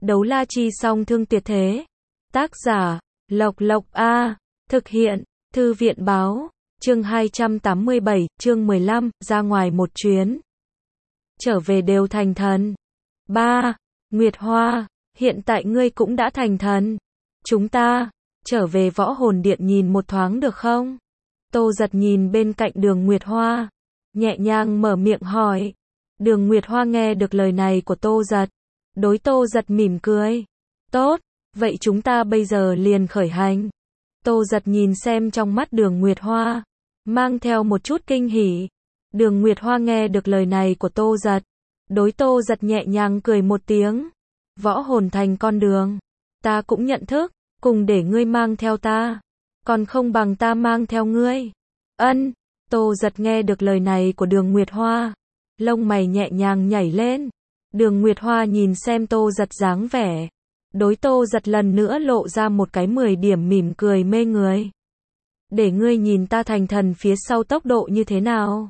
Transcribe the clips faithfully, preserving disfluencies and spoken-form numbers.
Đấu la chi song thương tuyệt thế. Tác giả, Lộc Lộc A. Thực hiện, Thư viện báo. Chương hai trăm tám mươi bảy, chương mười lăm, ra ngoài một chuyến. Trở về đều thành thần. ba. Nguyệt Hoa, hiện tại ngươi cũng đã thành thần. Chúng ta, trở về võ hồn điện nhìn một thoáng được không? Tô Giật nhìn bên cạnh Đường Nguyệt Hoa, nhẹ nhàng mở miệng hỏi. Đường Nguyệt Hoa nghe được lời này của Tô Giật, đối Tô Giật mỉm cười. Tốt, vậy chúng ta bây giờ liền khởi hành. Tô Giật nhìn xem trong mắt Đường Nguyệt Hoa, mang theo một chút kinh hỉ. Đường Nguyệt Hoa nghe được lời này của Tô Giật, đối Tô Giật nhẹ nhàng cười một tiếng. Võ hồn thành con đường, ta cũng nhận thức, cùng để ngươi mang theo ta, còn không bằng ta mang theo ngươi. Ân, Tô Giật nghe được lời này của Đường Nguyệt Hoa, lông mày nhẹ nhàng nhảy lên. Đường Nguyệt Hoa nhìn xem Tô Giật dáng vẻ, đối Tô Giật lần nữa lộ ra một cái mười điểm mỉm cười mê người. Để ngươi nhìn ta thành thần phía sau tốc độ như thế nào?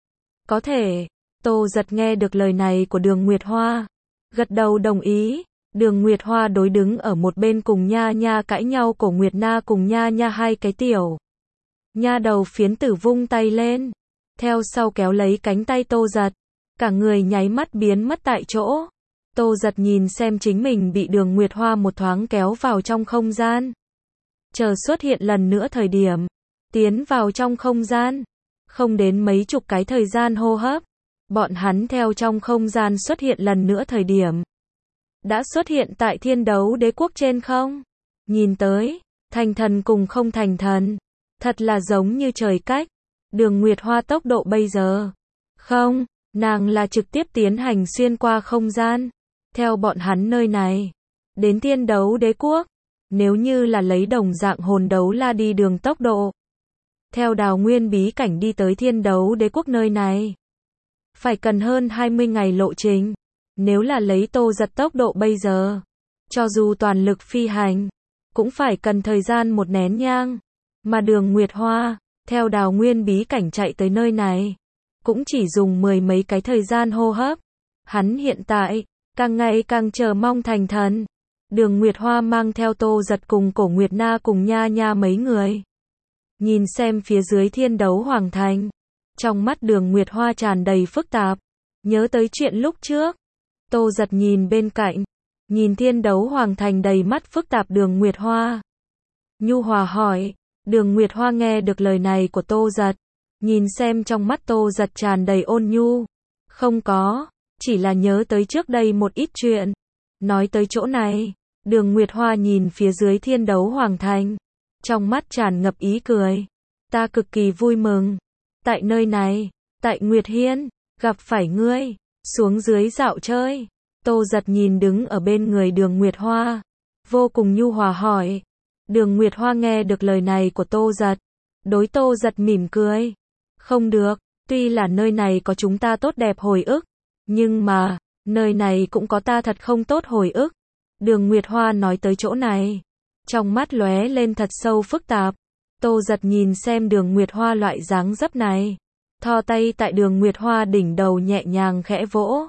Có thể. Tô Giật nghe được lời này của Đường Nguyệt Hoa, gật đầu đồng ý. Đường Nguyệt Hoa đối đứng ở một bên cùng Nha Nha cãi nhau Cổ Nguyệt Na cùng Nha Nha hai cái tiểu nha đầu phiến tử vung tay lên, theo sau kéo lấy cánh tay Tô Giật, cả người nháy mắt biến mất tại chỗ. Tô Giật nhìn xem chính mình bị Đường Nguyệt Hoa một thoáng kéo vào trong không gian. Chờ xuất hiện lần nữa thời điểm, tiến vào trong không gian, không đến mấy chục cái thời gian hô hấp, bọn hắn theo trong không gian xuất hiện lần nữa thời điểm, đã xuất hiện tại Thiên Đấu Đế quốc trên không. Nhìn tới, thành thần cùng không thành thần, thật là giống như trời cách. Đường Nguyệt Hoa tốc độ bây giờ, không, nàng là trực tiếp tiến hành xuyên qua không gian, theo bọn hắn nơi này, đến Thiên Đấu Đế quốc. Nếu như là lấy đồng dạng hồn đấu la đi đường tốc độ, theo đào nguyên bí cảnh đi tới Thiên Đấu Đế quốc nơi này, phải cần hơn hai mươi ngày lộ trình. Nếu là lấy Tô Giật tốc độ bây giờ, cho dù toàn lực phi hành, cũng phải cần thời gian một nén nhang. Mà Đường Nguyệt Hoa, theo đào nguyên bí cảnh chạy tới nơi này, cũng chỉ dùng mười mấy cái thời gian hô hấp. Hắn hiện tại, càng ngày càng chờ mong thành thần. Đường Nguyệt Hoa mang theo Tô Giật cùng Cổ Nguyệt Na cùng Nha Nha mấy người. Nhìn xem phía dưới Thiên Đấu Hoàng Thành, trong mắt Đường Nguyệt Hoa tràn đầy phức tạp, nhớ tới chuyện lúc trước. Tô Giật nhìn bên cạnh, nhìn Thiên Đấu Hoàng Thành đầy mắt phức tạp Đường Nguyệt Hoa. Nhu hòa hỏi. Đường Nguyệt Hoa nghe được lời này của Tô Giật, nhìn xem trong mắt Tô Giật tràn đầy ôn nhu. Không có, chỉ là nhớ tới trước đây một ít chuyện. Nói tới chỗ này, Đường Nguyệt Hoa nhìn phía dưới Thiên Đấu Hoàng Thành, trong mắt tràn ngập ý cười. Ta cực kỳ vui mừng, tại nơi này, tại Nguyệt Hiên, gặp phải ngươi, xuống dưới dạo chơi. Tô Giật nhìn đứng ở bên người Đường Nguyệt Hoa, vô cùng nhu hòa hỏi. Đường Nguyệt Hoa nghe được lời này của Tô Giật, đối Tô Giật mỉm cười. Không được, tuy là nơi này có chúng ta tốt đẹp hồi ức, nhưng mà, nơi này cũng có ta thật không tốt hồi ức. Đường Nguyệt Hoa nói tới chỗ này, trong mắt lóe lên thật sâu phức tạp. Tô Giật nhìn xem Đường Nguyệt Hoa loại dáng dấp này, thò tay tại Đường Nguyệt Hoa đỉnh đầu nhẹ nhàng khẽ vỗ.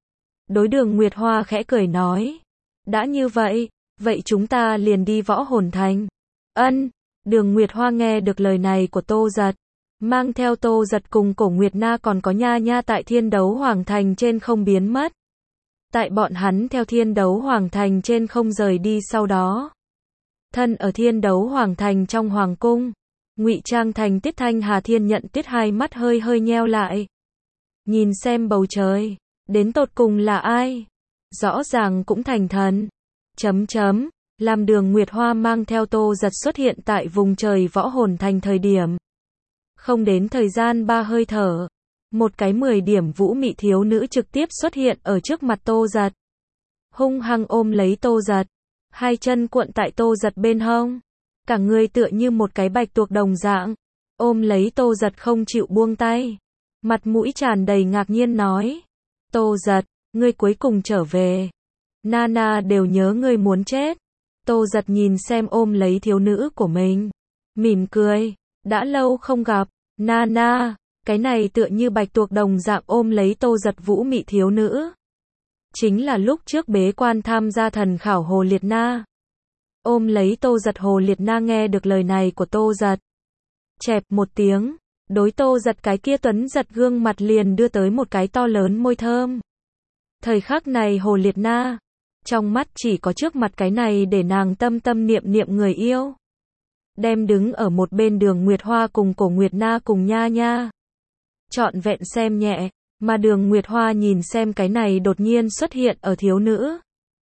Đối Đường Nguyệt Hoa khẽ cười nói. Đã như vậy, vậy chúng ta liền đi võ hồn thành. Ân, Đường Nguyệt Hoa nghe được lời này của Tô Giật, mang theo Tô Giật cùng Cổ Nguyệt Na còn có Nha Nha tại Thiên Đấu Hoàng Thành trên không biến mất. Tại bọn hắn theo Thiên Đấu Hoàng Thành trên không rời đi sau đó, thân ở Thiên Đấu Hoàng Thành trong hoàng cung, ngụy trang thành Tiết Thanh Hà Thiên Nhận Tuyết hai mắt hơi hơi nheo lại, nhìn xem bầu trời, đến tột cùng là ai? Rõ ràng cũng thành thần. Chấm chấm, làm Đường Nguyệt Hoa mang theo Tô Giật xuất hiện tại vùng trời võ hồn thành thời điểm, không đến thời gian ba hơi thở, một cái mười điểm vũ mị thiếu nữ trực tiếp xuất hiện ở trước mặt Tô Giật, hung hăng ôm lấy Tô Giật, hai chân cuộn tại Tô Giật bên hông, cả người tựa như một cái bạch tuộc đồng dạng, ôm lấy Tô Giật không chịu buông tay, mặt mũi tràn đầy ngạc nhiên nói. Tô Giật, ngươi cuối cùng trở về. Nana đều nhớ ngươi muốn chết. Tô Giật nhìn xem ôm lấy thiếu nữ của mình, mỉm cười. Đã lâu không gặp, Nana. Cái này tựa như bạch tuộc đồng dạng ôm lấy Tô Giật vũ mị thiếu nữ. chính là lúc trước bế quan tham gia thần khảo Hồ Liệt Na. Ôm lấy Tô Giật, Hồ Liệt Na nghe được lời này của Tô Giật. Chẹp một tiếng, đối Tô Giật cái kia tuấn giật gương mặt liền đưa tới một cái to lớn môi thơm. Thời khắc này Hồ Liệt Na, trong mắt chỉ có trước mặt cái này để nàng tâm tâm niệm niệm người yêu. Đem đứng ở một bên Đường Nguyệt Hoa cùng Cổ Nguyệt Na cùng nha nha. Trọn vẹn xem nhẹ, mà Đường Nguyệt Hoa nhìn xem cái này đột nhiên xuất hiện ở thiếu nữ.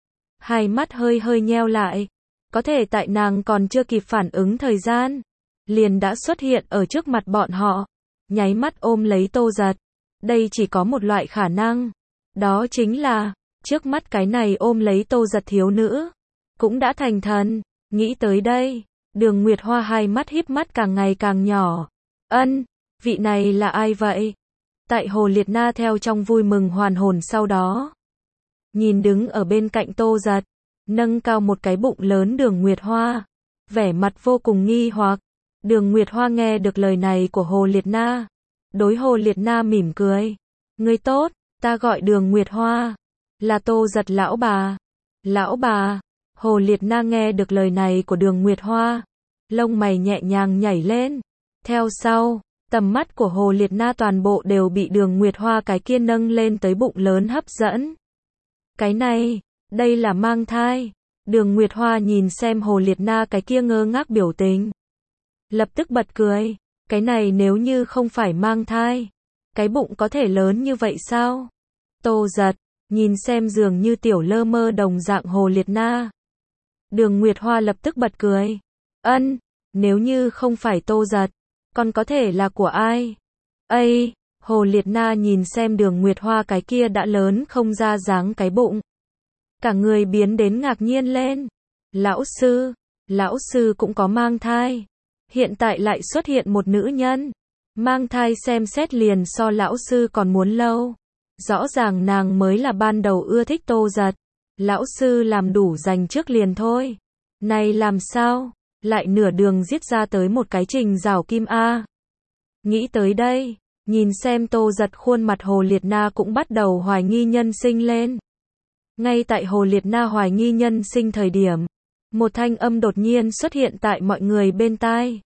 Hai mắt hơi hơi nheo lại, có thể tại nàng còn chưa kịp phản ứng thời gian, liền đã xuất hiện ở trước mặt bọn họ, nháy mắt ôm lấy Tô Giật. Đây chỉ có một loại khả năng, đó chính là, trước mắt cái này ôm lấy Tô Giật thiếu nữ, cũng đã thành thần. Nghĩ tới đây, Đường Nguyệt Hoa hai mắt híp mắt càng ngày càng nhỏ. Ân, vị này là ai vậy? Tại Hồ Liệt Na theo trong vui mừng hoàn hồn sau đó. Nhìn đứng ở bên cạnh Tô Giật, nâng cao một cái bụng lớn Đường Nguyệt Hoa, vẻ mặt vô cùng nghi hoặc. Đường Nguyệt Hoa nghe được lời này của Hồ Liệt Na, đối Hồ Liệt Na mỉm cười. Ngươi tốt, ta gọi Đường Nguyệt Hoa, là Tô Giật lão bà. Lão bà, Hồ Liệt Na nghe được lời này của Đường Nguyệt Hoa, lông mày nhẹ nhàng nhảy lên. Theo sau, tầm mắt của Hồ Liệt Na toàn bộ đều bị Đường Nguyệt Hoa cái kia nâng lên tới bụng lớn hấp dẫn. Cái này, đây là mang thai. Đường Nguyệt Hoa nhìn xem Hồ Liệt Na cái kia ngơ ngác biểu tình, lập tức bật cười. Cái này nếu như không phải mang thai, cái bụng có thể lớn như vậy sao? Tô Giật, nhìn xem dường như tiểu lơ mơ đồng dạng Hồ Liệt Na. Đường Nguyệt Hoa lập tức bật cười. Ân, nếu như không phải Tô Giật, còn có thể là của ai? Ây, Hồ Liệt Na nhìn xem Đường Nguyệt Hoa cái kia đã lớn không ra dáng cái bụng, cả người biến đến ngạc nhiên lên. Lão sư, lão sư cũng có mang thai. Hiện tại lại xuất hiện một nữ nhân mang thai, xem xét liền so lão sư còn muốn lâu. Rõ ràng nàng mới là ban đầu ưa thích Tô Giật. Lão sư làm đủ dành trước liền thôi. Này làm sao, lại nửa đường giết ra tới một cái Trình Giảo Kim a. Nghĩ tới đây, nhìn xem Tô Giật khuôn mặt Hồ Liệt Na cũng bắt đầu hoài nghi nhân sinh lên. Ngay tại Hồ Liệt Na hoài nghi nhân sinh thời điểm, một thanh âm đột nhiên xuất hiện tại mọi người bên tai.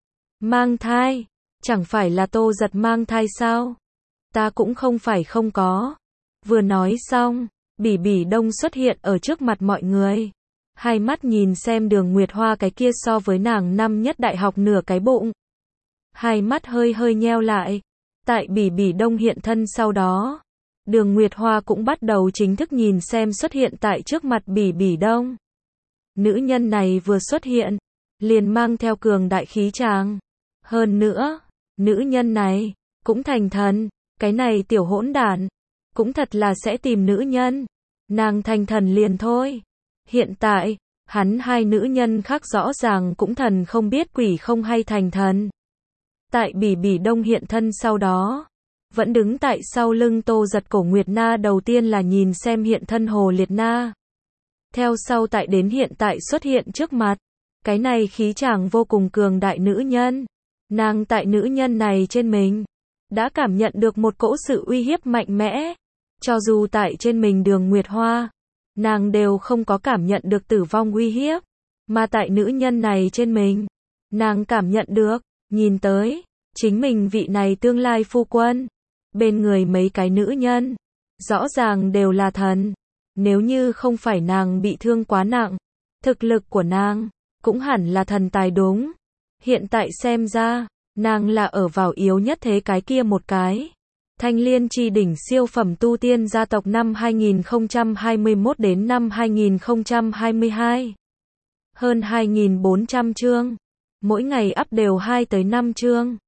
Mang thai? Chẳng phải là Tô Giật mang thai sao? Ta cũng không phải không có. Vừa nói xong, Bỉ Bỉ Đông xuất hiện ở trước mặt mọi người. Hai mắt nhìn xem Đường Nguyệt Hoa cái kia so với nàng năm nhất đại học nửa cái bụng. Hai mắt hơi hơi nheo lại. Tại Bỉ Bỉ Đông hiện thân sau đó, Đường Nguyệt Hoa cũng bắt đầu chính thức nhìn xem xuất hiện tại trước mặt Bỉ Bỉ Đông. Nữ nhân này vừa xuất hiện, liền mang theo cường đại khí tràng. Hơn nữa, nữ nhân này cũng thành thần. Cái này tiểu hỗn đản cũng thật là sẽ tìm nữ nhân. Nàng thành thần liền thôi. Hiện tại, hắn hai nữ nhân khác rõ ràng cũng thần không biết quỷ không hay thành thần. Tại Bỉ Bỉ Đông hiện thân sau đó, vẫn đứng tại sau lưng Tô Giật Cổ Nguyệt Na đầu tiên là nhìn xem hiện thân Hồ Liệt Na. Theo sau tại đến hiện tại xuất hiện trước mặt. Cái này khí chàng vô cùng cường đại nữ nhân. Nàng tại nữ nhân này trên mình đã cảm nhận được một cỗ sự uy hiếp mạnh mẽ. Cho dù tại trên mình Đường Nguyệt Hoa, nàng đều không có cảm nhận được tử vong uy hiếp. Mà tại nữ nhân này trên mình, nàng cảm nhận được. Nhìn tới, chính mình vị này tương lai phu quân, bên người mấy cái nữ nhân, rõ ràng đều là thần. Nếu như không phải nàng bị thương quá nặng, thực lực của nàng cũng hẳn là thần tài đúng. Hiện tại xem ra, nàng là ở vào yếu nhất thế cái kia một cái. Thanh Liên Chi Đỉnh siêu phẩm tu tiên gia tộc năm hai nghìn không trăm hai mươi mốt đến năm hai nghìn không trăm hai mươi hai. Hơn hai nghìn bốn trăm chương. Mỗi ngày up đều hai tới năm chương.